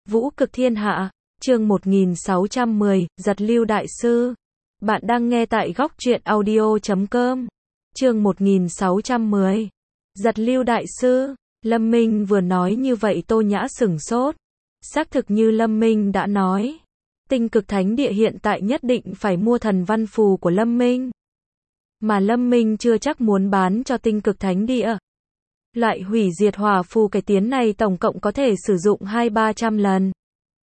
Vũ cực thiên hạ, chương 1610, giật lưu đại sư. Bạn đang nghe tại góc truyện audio.com. Chương 1610. Giật lưu đại sư. Lâm Minh vừa nói như vậy Tô Nhã sửng sốt. Xác thực như Lâm Minh đã nói. Tinh cực thánh địa hiện tại nhất định phải mua thần văn phù của Lâm Minh. Mà Lâm Minh chưa chắc muốn bán cho tinh cực thánh địa. Loại hủy diệt hỏa phù cải tiến này tổng cộng có thể sử dụng 200-300 lần.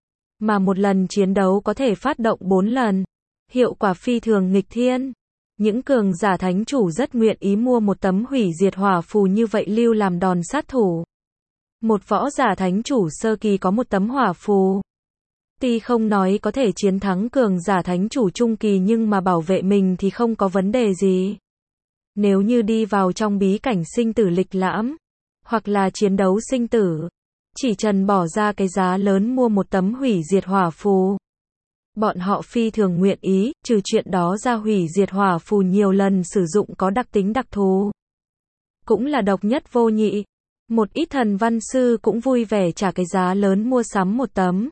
Mà một lần chiến đấu có thể phát động 4 lần. Hiệu quả phi thường nghịch thiên. Những cường giả thánh chủ rất nguyện ý mua một tấm hủy diệt hỏa phù như vậy lưu làm đòn sát thủ. Một võ giả thánh chủ sơ kỳ có một tấm hỏa phù. Tuy không nói có thể chiến thắng cường giả thánh chủ trung kỳ nhưng mà bảo vệ mình thì không có vấn đề gì. Nếu như đi vào trong bí cảnh sinh tử lịch lãm, hoặc là chiến đấu sinh tử, chỉ cần bỏ ra cái giá lớn mua một tấm hủy diệt hỏa phù. Bọn họ phi thường nguyện ý, trừ chuyện đó ra hủy diệt hỏa phù nhiều lần sử dụng có đặc tính đặc thù. Cũng là độc nhất vô nhị. Một ít thần văn sư cũng vui vẻ trả cái giá lớn mua sắm một tấm.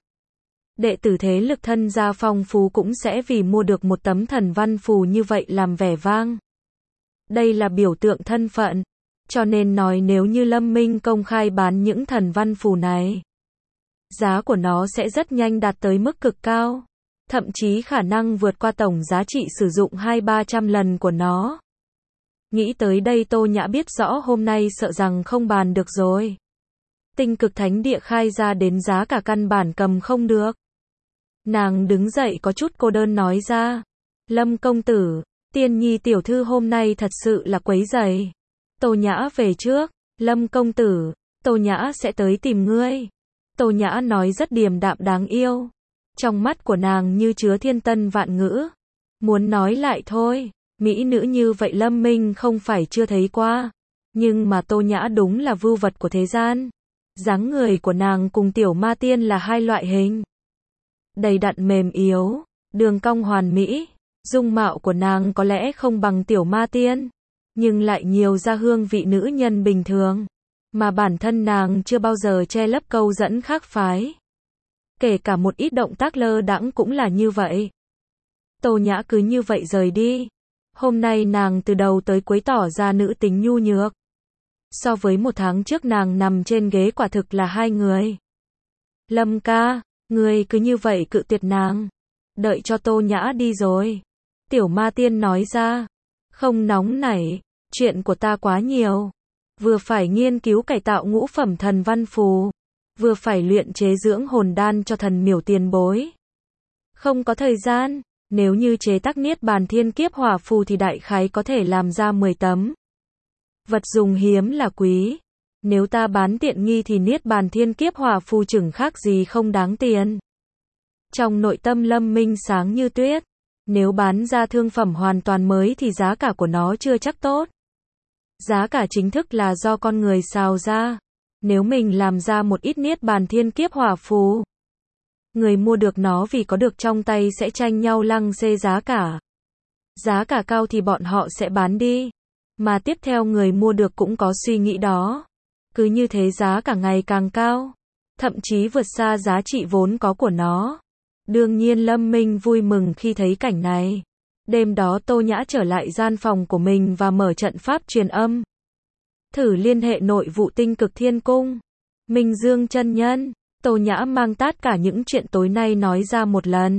Đệ tử thế lực thân gia phong phú cũng sẽ vì mua được một tấm thần văn phù như vậy làm vẻ vang. Đây là biểu tượng thân phận. Cho nên nói nếu như Lâm Minh công khai bán những thần văn phù này, giá của nó sẽ rất nhanh đạt tới mức cực cao. Thậm chí khả năng vượt qua tổng giá trị sử dụng 200-300 lần của nó. Nghĩ tới đây Tô Nhã biết rõ hôm nay sợ rằng không bàn được rồi. Tinh cực thánh địa khai ra đến giá cả căn bản cầm không được. Nàng đứng dậy có chút cô đơn nói ra. Lâm công tử, Tiên Nhi tiểu thư hôm nay thật sự là quấy rầy. Tô Nhã về trước. Lâm công tử, Tô Nhã sẽ tới tìm ngươi. Tô Nhã nói rất điềm đạm đáng yêu. Trong mắt của nàng như chứa thiên tân vạn ngữ. Muốn nói lại thôi. Mỹ nữ như vậy Lâm Minh không phải chưa thấy qua. Nhưng mà Tô Nhã đúng là vưu vật của thế gian. Dáng người của nàng cùng tiểu ma tiên là hai loại hình. Đầy đặn mềm yếu, đường cong hoàn mỹ. Dung mạo của nàng có lẽ không bằng tiểu ma tiên, nhưng lại nhiều ra hương vị nữ nhân bình thường. Mà bản thân nàng chưa bao giờ che lấp câu dẫn khác phái. Kể cả một ít động tác lơ đãng cũng là như vậy. Tô Nhã cứ như vậy rời đi. Hôm nay nàng từ đầu tới cuối tỏ ra nữ tính nhu nhược. So với một tháng trước nàng nằm trên ghế quả thực là hai người. Lâm ca, ngươi cứ như vậy cự tuyệt nàng. Đợi cho Tô Nhã đi rồi. Tiểu ma tiên nói ra. Không nóng nảy, chuyện của ta quá nhiều. Vừa phải nghiên cứu cải tạo ngũ phẩm thần văn phù. Vừa phải luyện chế dưỡng hồn đan cho thần miểu tiền bối. Không có thời gian. Nếu như chế tác niết bàn thiên kiếp hỏa phù thì đại khái có thể làm ra 10 tấm. Vật dùng hiếm là quý. Nếu ta bán tiện nghi thì niết bàn thiên kiếp hỏa phù chừng khác gì không đáng tiền. Trong nội tâm Lâm Minh sáng như tuyết. Nếu bán ra thương phẩm hoàn toàn mới thì giá cả của nó chưa chắc tốt. Giá cả chính thức là do con người xào ra. Nếu mình làm ra một ít niết bàn thiên kiếp hỏa phù, người mua được nó vì có được trong tay sẽ tranh nhau lăng xê giá cả. Giá cả cao thì bọn họ sẽ bán đi. Mà tiếp theo người mua được cũng có suy nghĩ đó. Cứ như thế giá cả ngày càng cao. Thậm chí vượt xa giá trị vốn có của nó. Đương nhiên Lâm Minh vui mừng khi thấy cảnh này. Đêm đó Tô Nhã trở lại gian phòng của mình và mở trận pháp truyền âm. Thử liên hệ nội vụ tinh cực thiên cung. Minh Dương chân nhân. Tô Nhã mang tất cả những chuyện tối nay nói ra một lần.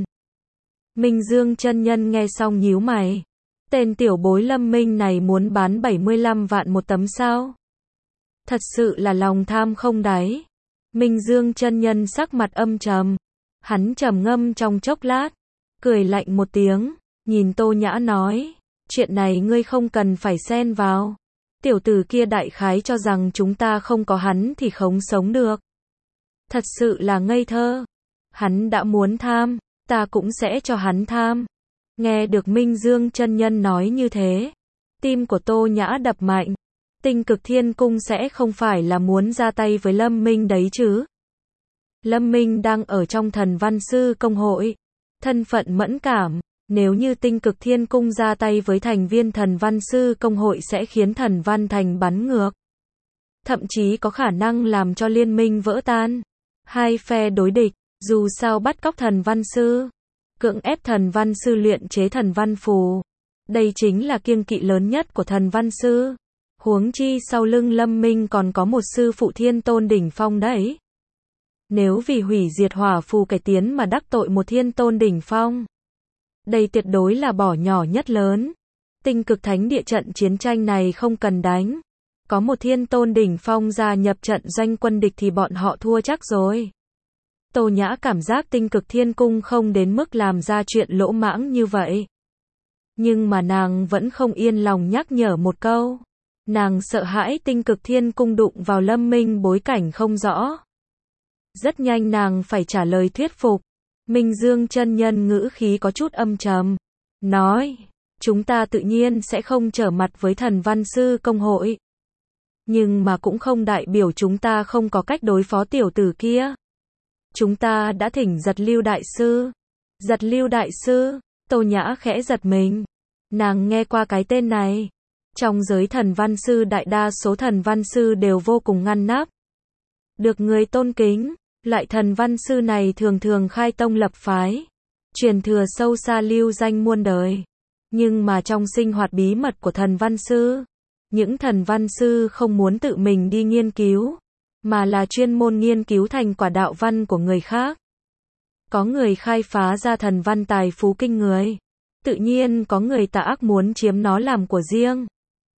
Minh Dương chân nhân nghe xong nhíu mày. Tên tiểu bối Lâm Minh này muốn bán 75 vạn một tấm sao? Thật sự là lòng tham không đáy. Minh Dương chân nhân sắc mặt âm trầm. Hắn trầm ngâm trong chốc lát, cười lạnh một tiếng, nhìn Tô Nhã nói, chuyện này ngươi không cần phải xen vào. Tiểu tử kia đại khái cho rằng chúng ta không có hắn thì không sống được. Thật sự là ngây thơ. Hắn đã muốn tham, ta cũng sẽ cho hắn tham. Nghe được Minh Dương chân nhân nói như thế, tim của Tô Nhã đập mạnh. Tinh cực thiên cung sẽ không phải là muốn ra tay với Lâm Minh đấy chứ. Lâm Minh đang ở trong thần văn sư công hội. Thân phận mẫn cảm. Nếu như tinh cực thiên cung ra tay với thành viên thần văn sư công hội sẽ khiến thần văn thành bắn ngược. Thậm chí có khả năng làm cho liên minh vỡ tan. Hai phe đối địch, Dù sao bắt cóc thần văn sư, cưỡng ép thần văn sư luyện chế thần văn phù. Đây chính là kiêng kỵ lớn nhất của thần văn sư. Huống chi sau lưng Lâm Minh còn có một sư phụ thiên tôn đỉnh phong đấy. Nếu vì hủy diệt hỏa phù cải tiến mà đắc tội một thiên tôn đỉnh phong, đây tuyệt đối là bỏ nhỏ nhất lớn. Tinh cực thánh địa trận chiến tranh này không cần đánh. Có một thiên tôn đỉnh phong gia nhập trận doanh quân địch thì bọn họ thua chắc rồi. Tô Nhã cảm giác tinh cực thiên cung không đến mức làm ra chuyện lỗ mãng như vậy. Nhưng mà nàng vẫn không yên lòng nhắc nhở một câu. Nàng sợ hãi tinh cực thiên cung đụng vào Lâm Minh bối cảnh không rõ. Rất nhanh nàng phải trả lời thuyết phục. Minh Dương chân nhân ngữ khí có chút âm trầm. Nói, chúng ta tự nhiên sẽ không trở mặt với thần văn sư công hội. Nhưng mà cũng không đại biểu chúng ta không có cách đối phó tiểu tử kia. Chúng ta đã thỉnh Giật Lưu đại sư. Giật Lưu đại sư, Tô Nhã khẽ giật mình. Nàng nghe qua cái tên này. Trong giới thần văn sư đại đa số thần văn sư đều vô cùng ngăn nắp. Được người tôn kính, loại thần văn sư này thường thường khai tông lập phái. Truyền thừa sâu xa lưu danh muôn đời. Nhưng mà trong sinh hoạt bí mật của thần văn sư, những thần văn sư không muốn tự mình đi nghiên cứu, mà là chuyên môn nghiên cứu thành quả đạo văn của người khác. Có người khai phá ra thần văn tài phú kinh người. Tự nhiên có người tà ác muốn chiếm nó làm của riêng.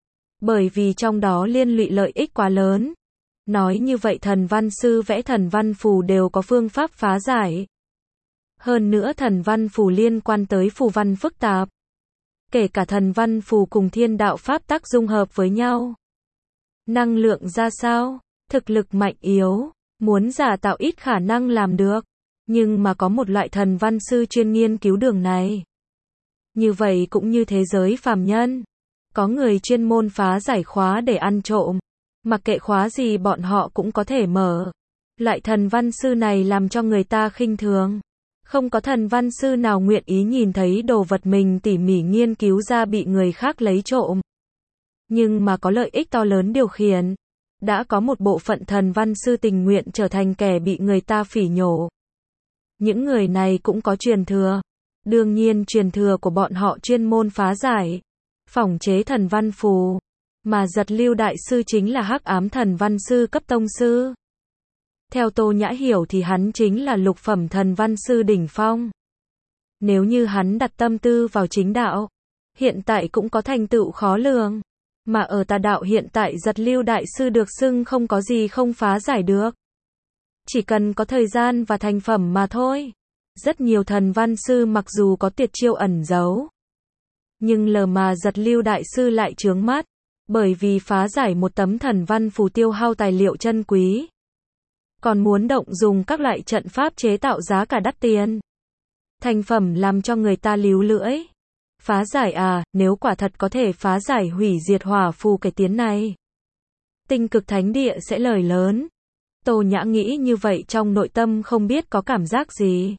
Bởi vì trong đó liên lụy lợi ích quá lớn. Nói như vậy thần văn sư vẽ thần văn phù đều có phương pháp phá giải. Hơn nữa thần văn phù liên quan tới phù văn phức tạp. Kể cả thần văn phù cùng thiên đạo pháp tắc dung hợp với nhau. Năng lượng ra sao? Thực lực mạnh yếu, muốn giả tạo ít khả năng làm được. Nhưng mà có một loại thần văn sư chuyên nghiên cứu đường này. Như vậy cũng như thế giới phàm nhân. Có người chuyên môn phá giải khóa để ăn trộm. Mặc kệ khóa gì bọn họ cũng có thể mở. Loại thần văn sư này làm cho người ta khinh thường. Không có thần văn sư nào nguyện ý nhìn thấy đồ vật mình tỉ mỉ nghiên cứu ra bị người khác lấy trộm. Nhưng mà có lợi ích to lớn điều khiển. Đã có một bộ phận thần văn sư tình nguyện trở thành kẻ bị người ta phỉ nhổ. Những người này cũng có truyền thừa. Đương nhiên truyền thừa của bọn họ chuyên môn phá giải, phỏng chế thần văn phù. Mà Giật Lưu đại sư chính là hắc ám thần văn sư cấp tông sư. Theo Tô Nhã hiểu thì hắn chính là lục phẩm thần văn sư đỉnh phong. Nếu như hắn đặt tâm tư vào chính đạo, hiện tại cũng có thành tựu khó lường. Mà ở tà đạo hiện tại Giật Lưu đại sư được xưng không có gì không phá giải được. Chỉ cần có thời gian và thành phẩm mà thôi. Rất nhiều thần văn sư mặc dù có tuyệt chiêu ẩn giấu, nhưng lờ mà Giật Lưu đại sư lại chướng mắt. Bởi vì phá giải một tấm thần văn phù tiêu hao tài liệu chân quý. Còn muốn động dùng các loại trận pháp chế tạo giá cả đắt tiền. Thành phẩm làm cho người ta líu lưỡi. Phá giải à, nếu quả thật có thể phá giải hủy diệt hỏa phù cải tiến này. Tinh cực thánh địa sẽ lời lớn. Tô Nhã nghĩ như vậy trong nội tâm không biết có cảm giác gì.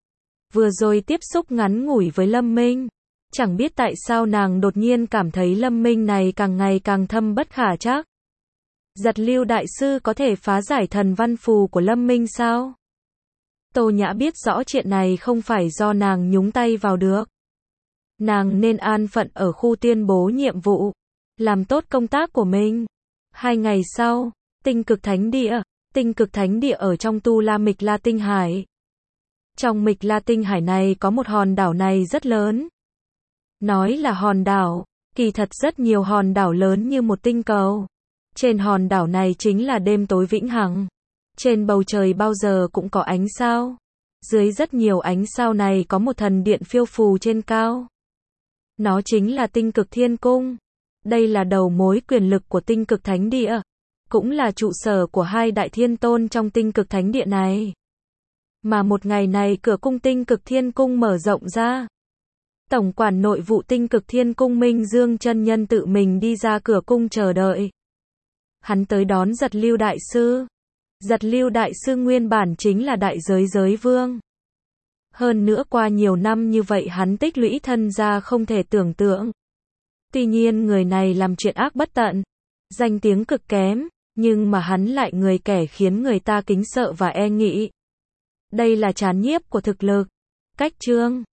Vừa rồi tiếp xúc ngắn ngủi với Lâm Minh. Chẳng biết tại sao nàng đột nhiên cảm thấy Lâm Minh này càng ngày càng thâm bất khả trắc. Giật Lưu đại sư có thể phá giải thần văn phù của Lâm Minh sao? Tô Nhã biết rõ chuyện này không phải do nàng nhúng tay vào được. Nàng nên an phận ở khu tuyên bố nhiệm vụ, làm tốt công tác của mình. 2 ngày sau, Tinh cực thánh địa ở trong Tu La Mịch La Tinh Hải. Trong Mịch La Tinh Hải này có một hòn đảo này rất lớn. Nói là hòn đảo, kỳ thật rất nhiều hòn đảo lớn như một tinh cầu. Trên hòn đảo này chính là đêm tối vĩnh hằng. Trên bầu trời bao giờ cũng có ánh sao. Dưới rất nhiều ánh sao này có một thần điện phiêu phù trên cao. Nó chính là Tinh Cực Thiên Cung. Đây là đầu mối quyền lực của Tinh Cực Thánh Địa. Cũng là trụ sở của 2 đại thiên tôn trong Tinh Cực Thánh Địa này. Mà một ngày này cửa cung Tinh Cực Thiên Cung mở rộng ra. Tổng quản nội vụ Tinh Cực Thiên Cung Minh Dương chân nhân tự mình đi ra cửa cung chờ đợi. Hắn tới đón Giật Lưu đại sư. Giật Lưu đại sư nguyên bản chính là đại giới vương. Hơn nữa qua nhiều năm như vậy hắn tích lũy thân gia không thể tưởng tượng. Tuy nhiên người này làm chuyện ác bất tận, danh tiếng cực kém, nhưng mà hắn lại người kẻ khiến người ta kính sợ và e nghĩ. Đây là trán nhiếp của thực lực. Cách chương